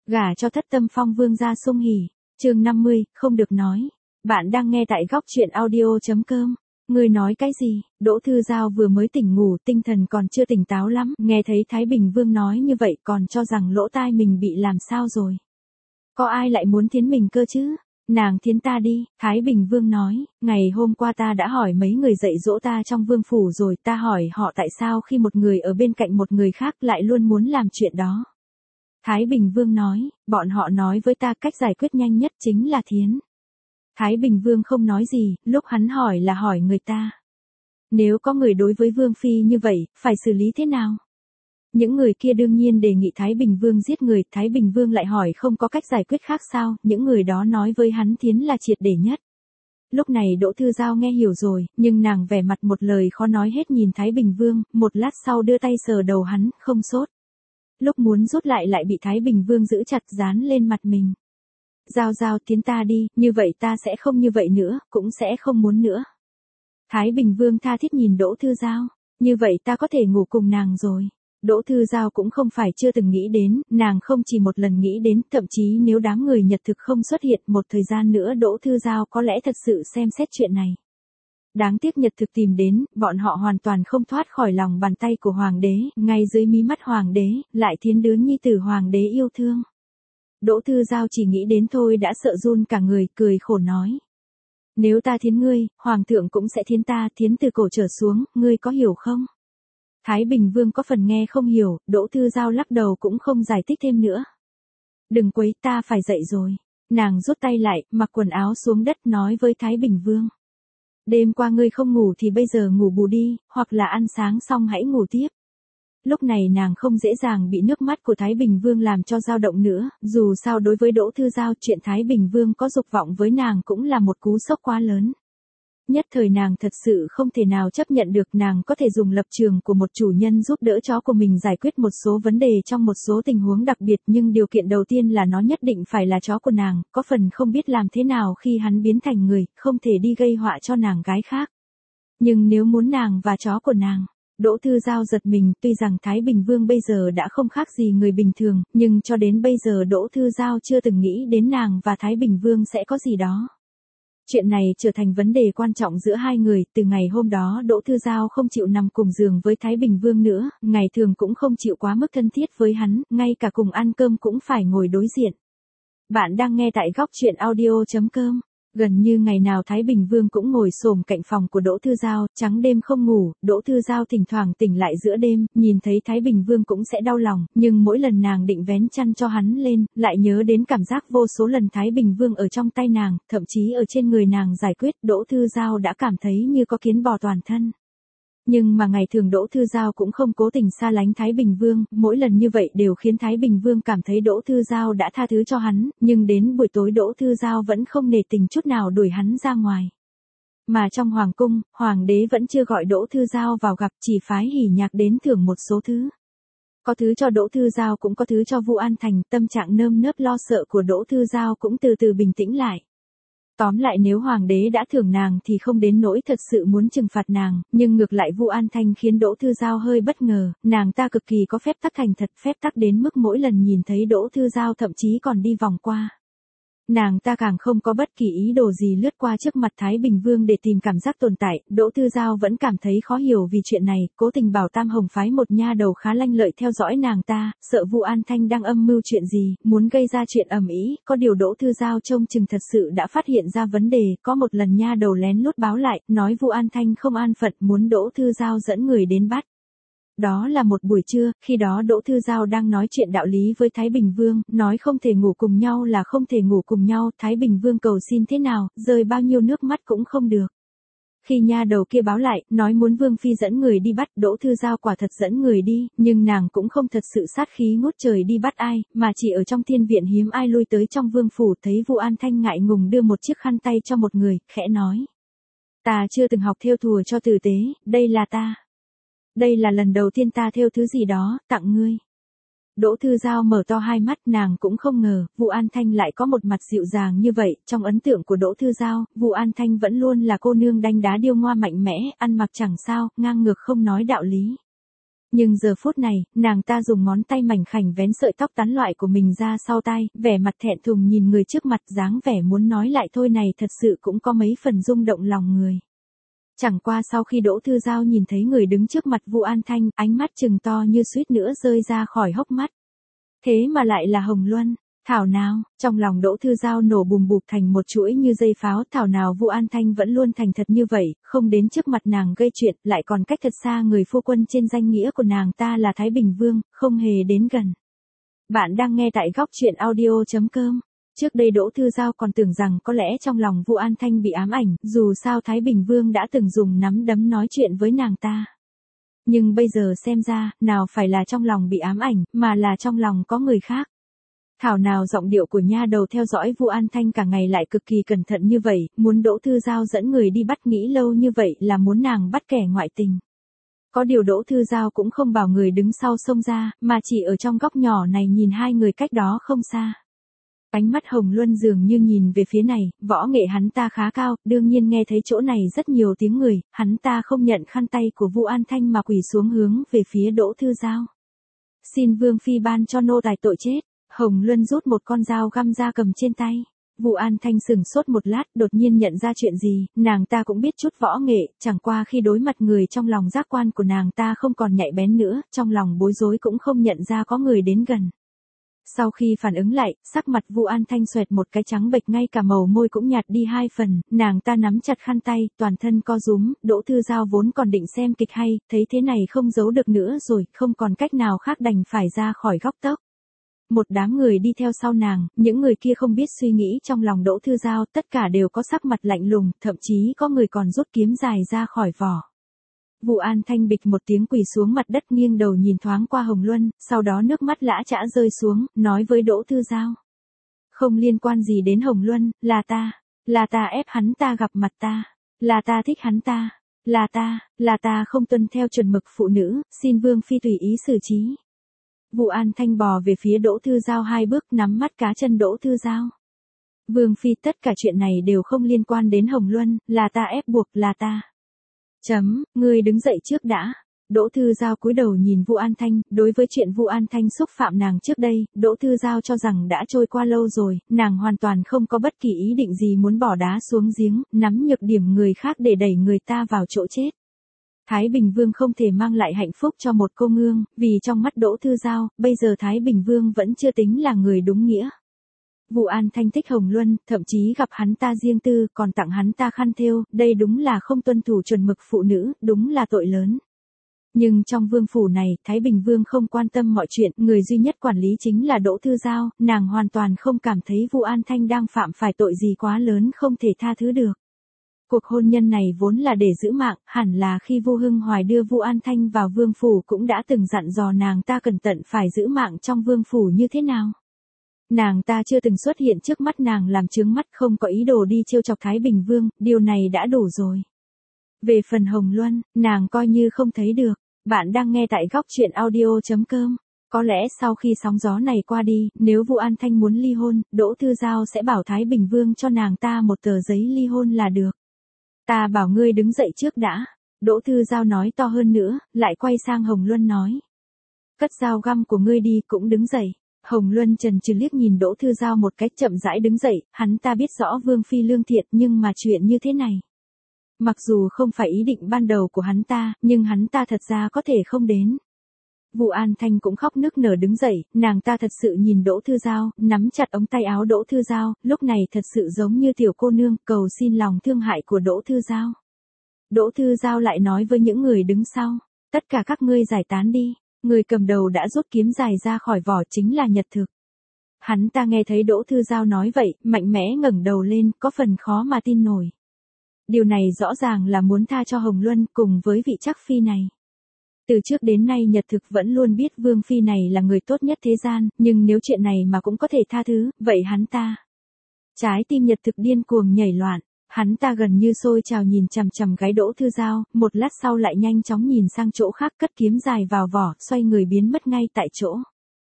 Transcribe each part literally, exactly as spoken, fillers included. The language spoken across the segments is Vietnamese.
Gả cho thất tâm phong vương gia sung hỉ. Chương năm mươi, không được nói. Bạn đang nghe tại góc truyện audio chấm com. Ngươi nói cái gì? Đỗ Thư Giao vừa mới tỉnh ngủ, tinh thần còn chưa tỉnh táo lắm, nghe thấy Thái Bình Vương nói như vậy còn cho rằng lỗ tai mình bị làm sao rồi. Có ai lại muốn thiến mình cơ chứ? Nàng thiến ta đi, Thái Bình Vương nói, ngày hôm qua ta đã hỏi mấy người dạy dỗ ta trong vương phủ rồi, ta hỏi họ tại sao khi một người ở bên cạnh một người khác lại luôn muốn làm chuyện đó. Thái Bình Vương nói, bọn họ nói với ta cách giải quyết nhanh nhất chính là thiến. Thái Bình Vương không nói gì, lúc hắn hỏi là hỏi người ta. Nếu có người đối với Vương Phi như vậy, phải xử lý thế nào? Những người kia đương nhiên đề nghị Thái Bình Vương giết người, Thái Bình Vương lại hỏi không có cách giải quyết khác sao, những người đó nói với hắn thiến là triệt để nhất. Lúc này Đỗ Thư Giao nghe hiểu rồi, nhưng nàng vẻ mặt một lời khó nói hết nhìn Thái Bình Vương, một lát sau đưa tay sờ đầu hắn, không sốt. Lúc muốn rút lại lại bị Thái Bình Vương giữ chặt dán lên mặt mình. Giao Giao tiến ta đi, như vậy ta sẽ không như vậy nữa, cũng sẽ không muốn nữa. Thái Bình Vương tha thiết nhìn Đỗ Thư Giao, như vậy ta có thể ngủ cùng nàng rồi. Đỗ Thư Giao cũng không phải chưa từng nghĩ đến, nàng không chỉ một lần nghĩ đến, thậm chí nếu đám người Nhật thực không xuất hiện một thời gian nữa Đỗ Thư Giao có lẽ thật sự xem xét chuyện này. Đáng tiếc Nhật thực tìm đến, bọn họ hoàn toàn không thoát khỏi lòng bàn tay của Hoàng đế, ngay dưới mí mắt Hoàng đế, lại thiến đứa nhi tử Hoàng đế yêu thương. Đỗ Thư Giao chỉ nghĩ đến thôi đã sợ run cả người, cười khổ nói. Nếu ta thiến ngươi, Hoàng thượng cũng sẽ thiến ta, thiến từ cổ trở xuống, ngươi có hiểu không? Thái Bình Vương có phần nghe không hiểu, Đỗ Thư Giao lắc đầu cũng không giải thích thêm nữa. Đừng quấy, ta phải dậy rồi. Nàng rút tay lại, mặc quần áo xuống đất nói với Thái Bình Vương. Đêm qua ngươi không ngủ thì bây giờ ngủ bù đi, hoặc là ăn sáng xong hãy ngủ tiếp. Lúc này nàng không dễ dàng bị nước mắt của Thái Bình Vương làm cho dao động nữa, dù sao đối với Đỗ Thư Giao chuyện Thái Bình Vương có dục vọng với nàng cũng là một cú sốc quá lớn. Nhất thời nàng thật sự không thể nào chấp nhận được nàng có thể dùng lập trường của một chủ nhân giúp đỡ chó của mình giải quyết một số vấn đề trong một số tình huống đặc biệt, nhưng điều kiện đầu tiên là nó nhất định phải là chó của nàng, có phần không biết làm thế nào khi hắn biến thành người, không thể đi gây họa cho nàng gái khác. Nhưng nếu muốn nàng và chó của nàng, Đỗ Thư Giao giật mình, tuy rằng Thái Bình Vương bây giờ đã không khác gì người bình thường, nhưng cho đến bây giờ Đỗ Thư Giao chưa từng nghĩ đến nàng và Thái Bình Vương sẽ có gì đó. Chuyện này trở thành vấn đề quan trọng giữa hai người, từ ngày hôm đó Đỗ Thư Giao không chịu nằm cùng giường với Thái Bình Vương nữa, ngày thường cũng không chịu quá mức thân thiết với hắn, ngay cả cùng ăn cơm cũng phải ngồi đối diện. Bạn đang nghe tại góc truyện audio chấm com. Gần như ngày nào Thái Bình Vương cũng ngồi xổm cạnh phòng của Đỗ Thư Giao, trắng đêm không ngủ, Đỗ Thư Giao thỉnh thoảng tỉnh lại giữa đêm, nhìn thấy Thái Bình Vương cũng sẽ đau lòng, nhưng mỗi lần nàng định vén chăn cho hắn lên, lại nhớ đến cảm giác vô số lần Thái Bình Vương ở trong tay nàng, thậm chí ở trên người nàng giải quyết, Đỗ Thư Giao đã cảm thấy như có kiến bò toàn thân. Nhưng mà ngày thường Đỗ Thư Giao cũng không cố tình xa lánh Thái Bình Vương, mỗi lần như vậy đều khiến Thái Bình Vương cảm thấy Đỗ Thư Giao đã tha thứ cho hắn, nhưng đến buổi tối Đỗ Thư Giao vẫn không nể tình chút nào đuổi hắn ra ngoài. Mà trong hoàng cung, Hoàng đế vẫn chưa gọi Đỗ Thư Giao vào gặp, chỉ phái Hỉ Nhạc đến thưởng một số thứ. Có thứ cho Đỗ Thư Giao cũng có thứ cho Vu An Thành, tâm trạng nơm nớp lo sợ của Đỗ Thư Giao cũng từ từ bình tĩnh lại. Tóm lại nếu Hoàng đế đã thưởng nàng thì không đến nỗi thật sự muốn trừng phạt nàng, nhưng ngược lại Vu An Thanh khiến Đỗ Thư Giao hơi bất ngờ, nàng ta cực kỳ có phép tắc thành thật, phép tắc đến mức mỗi lần nhìn thấy Đỗ Thư Giao thậm chí còn đi vòng qua. Nàng ta càng không có bất kỳ ý đồ gì lướt qua trước mặt Thái Bình Vương để tìm cảm giác tồn tại, Đỗ Thư Giao vẫn cảm thấy khó hiểu vì chuyện này, cố tình bảo Tam Hồng phái một nha đầu khá lanh lợi theo dõi nàng ta, sợ Vu An Thanh đang âm mưu chuyện gì, muốn gây ra chuyện ầm ĩ, có điều Đỗ Thư Giao trông chừng thật sự đã phát hiện ra vấn đề, có một lần nha đầu lén lút báo lại, nói Vu An Thanh không an phận muốn Đỗ Thư Giao dẫn người đến bắt. Đó là một buổi trưa, khi đó Đỗ Thư Giao đang nói chuyện đạo lý với Thái Bình Vương, nói không thể ngủ cùng nhau là không thể ngủ cùng nhau, Thái Bình Vương cầu xin thế nào, rơi bao nhiêu nước mắt cũng không được. Khi nha đầu kia báo lại, nói muốn Vương Phi dẫn người đi bắt, Đỗ Thư Giao quả thật dẫn người đi, nhưng nàng cũng không thật sự sát khí ngút trời đi bắt ai, mà chỉ ở trong thiên viện hiếm ai lui tới trong vương phủ, thấy Vu An Thanh ngại ngùng đưa một chiếc khăn tay cho một người, khẽ nói. Ta chưa từng học thêu thùa cho tử tế, đây là ta. Đây là lần đầu tiên ta thêu thứ gì đó, tặng ngươi. Đỗ Thư Giao mở to hai mắt, nàng cũng không ngờ, Vu An Thanh lại có một mặt dịu dàng như vậy, trong ấn tượng của Đỗ Thư Giao, Vu An Thanh vẫn luôn là cô nương đanh đá điêu ngoa mạnh mẽ, ăn mặc chẳng sao, ngang ngược không nói đạo lý. Nhưng giờ phút này, nàng ta dùng ngón tay mảnh khảnh vén sợi tóc tán loại của mình ra sau tai, vẻ mặt thẹn thùng nhìn người trước mặt, dáng vẻ muốn nói lại thôi này thật sự cũng có mấy phần rung động lòng người. Chẳng qua sau khi Đỗ Thư Giao nhìn thấy người đứng trước mặt Vu An Thanh, ánh mắt trừng to như suýt nữa rơi ra khỏi hốc mắt. Thế mà lại là Hồng Luân. Thảo nào, trong lòng Đỗ Thư Giao nổ bùm bụp thành một chuỗi như dây pháo, thảo nào Vu An Thanh vẫn luôn thành thật như vậy, không đến trước mặt nàng gây chuyện, lại còn cách thật xa người phu quân trên danh nghĩa của nàng ta là Thái Bình Vương, không hề đến gần. Bạn đang nghe tại góc truyện audio chấm com. Trước đây Đỗ Thư Giao còn tưởng rằng có lẽ trong lòng Vu An Thanh bị ám ảnh, dù sao Thái Bình Vương đã từng dùng nắm đấm nói chuyện với nàng ta. Nhưng bây giờ xem ra, nào phải là trong lòng bị ám ảnh, mà là trong lòng có người khác. Thảo nào giọng điệu của nha đầu theo dõi Vu An Thanh cả ngày lại cực kỳ cẩn thận như vậy, muốn Đỗ Thư Giao dẫn người đi bắt nghĩ lâu như vậy là muốn nàng bắt kẻ ngoại tình. Có điều Đỗ Thư Giao cũng không bảo người đứng sau xông ra, mà chỉ ở trong góc nhỏ này nhìn hai người cách đó không xa. Ánh mắt Hồng Luân dường như nhìn về phía này, võ nghệ hắn ta khá cao, đương nhiên nghe thấy chỗ này rất nhiều tiếng người, hắn ta không nhận khăn tay của Vu An Thanh mà quỳ xuống hướng về phía Đỗ Thư Giao. Xin Vương Phi ban cho nô tài tội chết. Hồng Luân rút một con dao găm ra cầm trên tay. Vu An Thanh sừng sốt một lát, đột nhiên nhận ra chuyện gì, nàng ta cũng biết chút võ nghệ, chẳng qua khi đối mặt người trong lòng giác quan của nàng ta không còn nhạy bén nữa, trong lòng bối rối cũng không nhận ra có người đến gần. Sau khi phản ứng lại, sắc mặt Vu An Thanh xoẹt một cái trắng bệch, ngay cả màu môi cũng nhạt đi hai phần, nàng ta nắm chặt khăn tay, toàn thân co rúm, Đỗ Thư Giao vốn còn định xem kịch hay, thấy thế này không giấu được nữa rồi, không còn cách nào khác đành phải ra khỏi góc tốc. Một đám người đi theo sau nàng, những người kia không biết suy nghĩ trong lòng Đỗ Thư Giao, tất cả đều có sắc mặt lạnh lùng, thậm chí có người còn rút kiếm dài ra khỏi vỏ. Vu An Thanh bịch một tiếng quỳ xuống mặt đất, nghiêng đầu nhìn thoáng qua Hồng Luân, sau đó nước mắt lã chã rơi xuống, nói với Đỗ Thư Giao. Không liên quan gì đến Hồng Luân, là ta, là ta ép hắn ta gặp mặt ta, là ta thích hắn ta, là ta, là ta không tuân theo chuẩn mực phụ nữ, xin Vương Phi tùy ý xử trí. Vu An Thanh bò về phía Đỗ Thư Giao hai bước, nắm mắt cá chân Đỗ Thư Giao. Vương Phi, tất cả chuyện này đều không liên quan đến Hồng Luân, là ta ép buộc, là ta. Chấm, ngươi đứng dậy trước đã. Đỗ Thư Giao cúi đầu nhìn Vu An Thanh, đối với chuyện Vu An Thanh xúc phạm nàng trước đây, Đỗ Thư Giao cho rằng đã trôi qua lâu rồi, nàng hoàn toàn không có bất kỳ ý định gì muốn bỏ đá xuống giếng, nắm nhược điểm người khác để đẩy người ta vào chỗ chết. Thái Bình Vương không thể mang lại hạnh phúc cho một cô nương, vì trong mắt Đỗ Thư Giao, bây giờ Thái Bình Vương vẫn chưa tính là người đúng nghĩa. Vu An Thanh thích Hồng Luân, thậm chí gặp hắn ta riêng tư, còn tặng hắn ta khăn thêu, đây đúng là không tuân thủ chuẩn mực phụ nữ, đúng là tội lớn. Nhưng trong vương phủ này, Thái Bình Vương không quan tâm mọi chuyện, người duy nhất quản lý chính là Đỗ Thư Giao, nàng hoàn toàn không cảm thấy Vu An Thanh đang phạm phải tội gì quá lớn không thể tha thứ được. Cuộc hôn nhân này vốn là để giữ mạng, hẳn là khi Vu Hưng Hoài đưa Vu An Thanh vào vương phủ cũng đã từng dặn dò nàng ta cẩn thận phải giữ mạng trong vương phủ như thế nào. Nàng ta chưa từng xuất hiện trước mắt nàng làm chướng mắt, không có ý đồ đi trêu chọc Thái Bình Vương, điều này đã đủ rồi. Về phần Hồng Luân, nàng coi như không thấy được. Bạn đang nghe tại góc truyện audio chấm com. Có lẽ sau khi sóng gió này qua đi, nếu Vu An Thanh muốn ly hôn, Đỗ Thư Giao sẽ bảo Thái Bình Vương cho nàng ta một tờ giấy ly hôn là được. Ta bảo ngươi đứng dậy trước đã. Đỗ Thư Giao nói to hơn nữa, lại quay sang Hồng Luân nói. Cất dao găm của ngươi đi, cũng đứng dậy. Hồng Luân chần chừ liếc nhìn Đỗ Thư Giao một cách, chậm rãi đứng dậy, hắn ta biết rõ Vương Phi lương thiện, nhưng mà chuyện như thế này. Mặc dù không phải ý định ban đầu của hắn ta, nhưng hắn ta thật ra có thể không đến. Vu An Thanh cũng khóc nức nở đứng dậy, nàng ta thật sự nhìn Đỗ Thư Giao, nắm chặt ống tay áo Đỗ Thư Giao, lúc này thật sự giống như tiểu cô nương, cầu xin lòng thương hại của Đỗ Thư Giao. Đỗ Thư Giao lại nói với những người đứng sau, tất cả các ngươi giải tán đi. Người cầm đầu đã rút kiếm dài ra khỏi vỏ, chính là Nhật Thực. Hắn ta nghe thấy Đỗ Thư Giao nói vậy, mạnh mẽ ngẩng đầu lên, có phần khó mà tin nổi. Điều này rõ ràng là muốn tha cho Hồng Luân cùng với vị Trắc Phi này. Từ trước đến nay Nhật Thực vẫn luôn biết Vương Phi này là người tốt nhất thế gian, nhưng nếu chuyện này mà cũng có thể tha thứ, vậy hắn ta. Trái tim Nhật Thực điên cuồng nhảy loạn. Hắn ta gần như sôi trào nhìn chằm chằm gái Đỗ Thư Giao, một lát sau lại nhanh chóng nhìn sang chỗ khác, cất kiếm dài vào vỏ, xoay người biến mất ngay tại chỗ.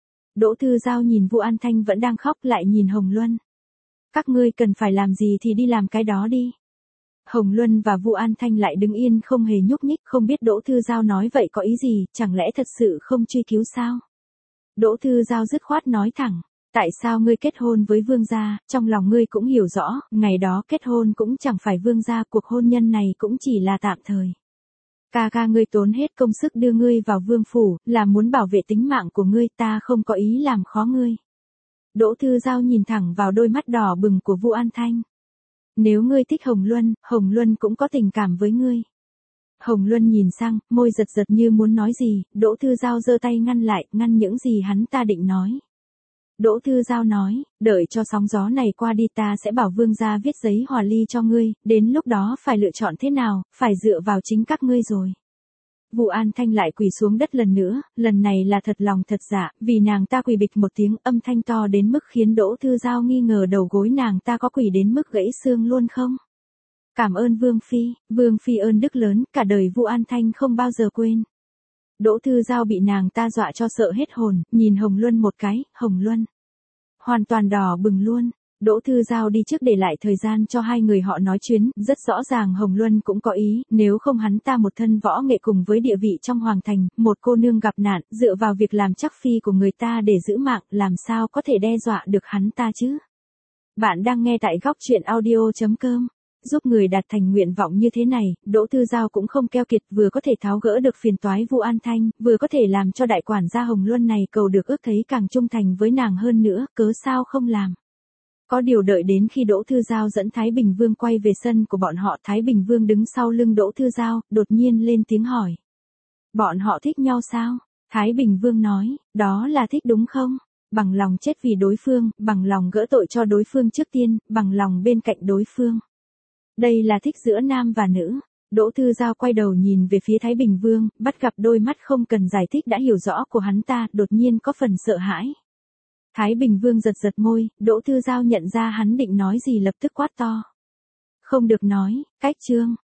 Đỗ Thư Giao nhìn Vu An Thanh vẫn đang khóc, lại nhìn Hồng Luân. Các ngươi cần phải làm gì thì đi làm cái đó đi. Hồng Luân và Vu An Thanh lại đứng yên không hề nhúc nhích, không biết Đỗ Thư Giao nói vậy có ý gì, chẳng lẽ thật sự không truy cứu sao? Đỗ Thư Giao dứt khoát nói thẳng, tại sao ngươi kết hôn với vương gia, trong lòng ngươi cũng hiểu rõ, ngày đó kết hôn cũng chẳng phải vương gia, cuộc hôn nhân này cũng chỉ là tạm thời. Ca ca ngươi tốn hết công sức đưa ngươi vào vương phủ, là muốn bảo vệ tính mạng của ngươi, ta không có ý làm khó ngươi. Đỗ Thư Giao nhìn thẳng vào đôi mắt đỏ bừng của Vu An Thanh. Nếu ngươi thích Hồng Luân, Hồng Luân cũng có tình cảm với ngươi. Hồng Luân nhìn sang, môi giật giật như muốn nói gì, Đỗ Thư Giao giơ tay ngăn lại, ngăn những gì hắn ta định nói. Đỗ Thư Giao nói, đợi cho sóng gió này qua đi ta sẽ bảo vương gia viết giấy hòa ly cho ngươi, đến lúc đó phải lựa chọn thế nào, phải dựa vào chính các ngươi rồi. Vu An Thanh lại quỳ xuống đất lần nữa, lần này là thật lòng thật dạ, vì nàng ta quỳ bịch một tiếng, âm thanh to đến mức khiến Đỗ Thư Giao nghi ngờ đầu gối nàng ta có quỳ đến mức gãy xương luôn không. Cảm ơn Vương Phi, Vương Phi ơn đức lớn, cả đời Vu An Thanh không bao giờ quên. Đỗ Thư Giao bị nàng ta dọa cho sợ hết hồn, nhìn Hồng Luân một cái, Hồng Luân hoàn toàn đỏ bừng luôn. Đỗ Thư Giao đi trước để lại thời gian cho hai người họ nói chuyến, rất rõ ràng Hồng Luân cũng có ý, nếu không hắn ta một thân võ nghệ cùng với địa vị trong hoàng thành, một cô nương gặp nạn, dựa vào việc làm chắc phi của người ta để giữ mạng, làm sao có thể đe dọa được hắn ta chứ. Bạn đang nghe tại góc truyện audio chấm com. Giúp người đạt thành nguyện vọng như thế này, Đỗ Thư Giao cũng không keo kiệt, vừa có thể tháo gỡ được phiền toái Vu An Thanh, vừa có thể làm cho đại quản gia Hồng Luân này cầu được ước thấy càng trung thành với nàng hơn nữa, cớ sao không làm. Có điều đợi đến khi Đỗ Thư Giao dẫn Thái Bình Vương quay về sân của bọn họ, Thái Bình Vương đứng sau lưng Đỗ Thư Giao, đột nhiên lên tiếng hỏi. Bọn họ thích nhau sao? Thái Bình Vương nói, đó là thích đúng không? Bằng lòng chết vì đối phương, bằng lòng gỡ tội cho đối phương trước tiên, bằng lòng bên cạnh đối phương. Đây là thích giữa nam và nữ. Đỗ Thư Giao quay đầu nhìn về phía Thái Bình Vương, bắt gặp đôi mắt không cần giải thích đã hiểu rõ của hắn ta, đột nhiên có phần sợ hãi. Thái Bình Vương giật giật môi, Đỗ Thư Giao nhận ra hắn định nói gì lập tức quát to. Không được nói, cách chương.